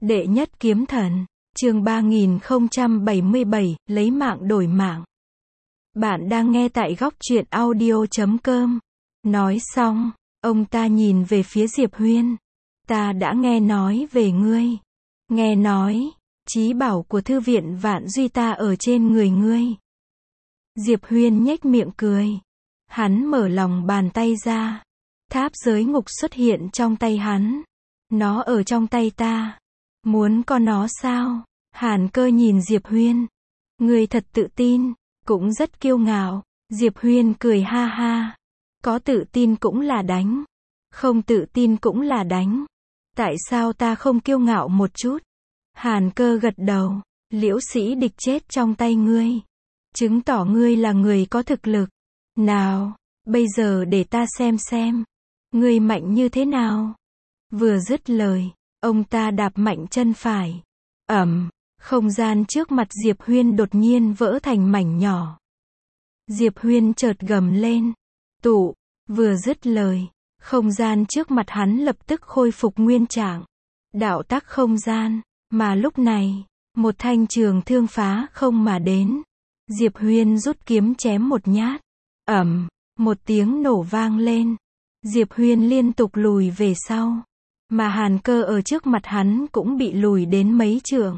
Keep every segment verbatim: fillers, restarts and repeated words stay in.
Đệ nhất kiếm thần, chương ba nghìn không trăm bảy mươi bảy, lấy mạng đổi mạng. Bạn đang nghe tại góc truyện audio chấm com. Nói xong, ông ta nhìn về phía Diệp Huyên. Ta đã nghe nói về ngươi. Nghe nói, trí bảo của thư viện Vạn Duy ta ở trên người ngươi. Diệp Huyên nhếch miệng cười. Hắn mở lòng bàn tay ra. Tháp giới ngục xuất hiện trong tay hắn. Nó ở trong tay ta. Muốn có nó sao? Hàn Cơ nhìn Diệp Huyên. Ngươi thật tự tin, cũng rất kiêu ngạo. Diệp Huyên cười ha ha. Có tự tin cũng là đánh. Không tự tin cũng là đánh. Tại sao ta không kiêu ngạo một chút? Hàn Cơ gật đầu. Liễu Sĩ Địch chết trong tay ngươi. Chứng tỏ ngươi là người có thực lực. Nào, bây giờ để ta xem xem. Ngươi mạnh như thế nào? Vừa dứt lời, ông ta đạp mạnh chân phải. Ầm, không gian trước mặt Diệp Huyên đột nhiên vỡ thành mảnh nhỏ. Diệp Huyên chợt gầm lên. Tụ, vừa dứt lời, không gian trước mặt hắn lập tức khôi phục nguyên trạng. Đạo tắc không gian, mà lúc này, một thanh trường thương phá không mà đến. Diệp Huyên rút kiếm chém một nhát. Ầm, một tiếng nổ vang lên. Diệp Huyên liên tục lùi về sau. Mà Hàn Cơ ở trước mặt hắn cũng bị lùi đến mấy trượng.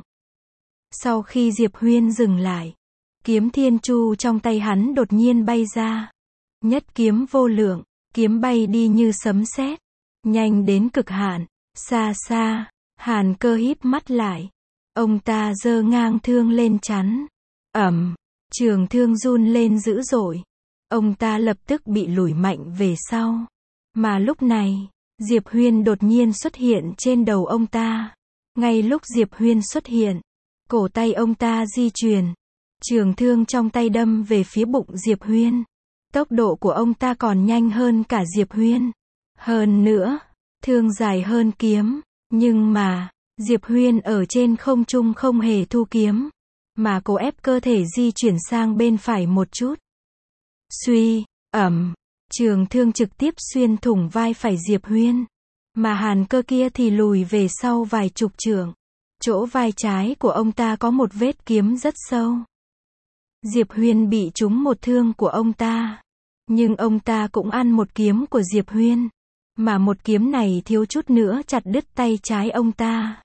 Sau khi Diệp Huyên dừng lại, kiếm thiên chu trong tay hắn đột nhiên bay ra. Nhất kiếm vô lượng, kiếm bay đi như sấm sét, nhanh đến cực hạn. Xa xa, Hàn Cơ híp mắt lại. Ông ta giơ ngang thương lên chắn. Ầm, trường thương run lên dữ dội. Ông ta lập tức bị lùi mạnh về sau. Mà lúc này, Diệp Huyên đột nhiên xuất hiện trên đầu ông ta. Ngay lúc Diệp Huyên xuất hiện, cổ tay ông ta di chuyển. Trường thương trong tay đâm về phía bụng Diệp Huyên. Tốc độ của ông ta còn nhanh hơn cả Diệp Huyên. Hơn nữa, thương dài hơn kiếm. Nhưng mà, Diệp Huyên ở trên không trung không hề thu kiếm, mà cố ép cơ thể di chuyển sang bên phải một chút. Suy, ẩm. Trường thương trực tiếp xuyên thủng vai phải Diệp Huyên. Mà Hàn Cơ kia thì lùi về sau vài chục trượng. Chỗ vai trái của ông ta có một vết kiếm rất sâu. Diệp Huyên bị trúng một thương của ông ta. Nhưng ông ta cũng ăn một kiếm của Diệp Huyên. Mà một kiếm này thiếu chút nữa chặt đứt tay trái ông ta.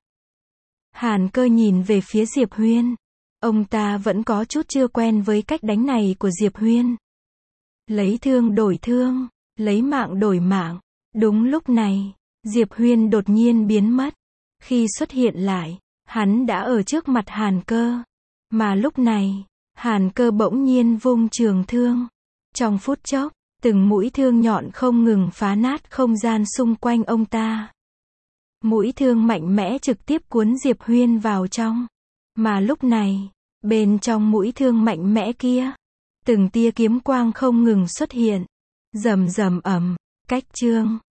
Hàn Cơ nhìn về phía Diệp Huyên. Ông ta vẫn có chút chưa quen với cách đánh này của Diệp Huyên. Lấy thương đổi thương, lấy mạng đổi mạng. Đúng lúc này, Diệp Huyên đột nhiên biến mất. Khi xuất hiện lại, hắn đã ở trước mặt Hàn Cơ. Mà lúc này, Hàn Cơ bỗng nhiên vung trường thương. Trong phút chốc, từng mũi thương nhọn không ngừng phá nát không gian xung quanh ông ta. Mũi thương mạnh mẽ trực tiếp cuốn Diệp Huyên vào trong. Mà lúc này, bên trong mũi thương mạnh mẽ kia, từng tia kiếm quang không ngừng xuất hiện. Rầm rầm ầm, cách chương.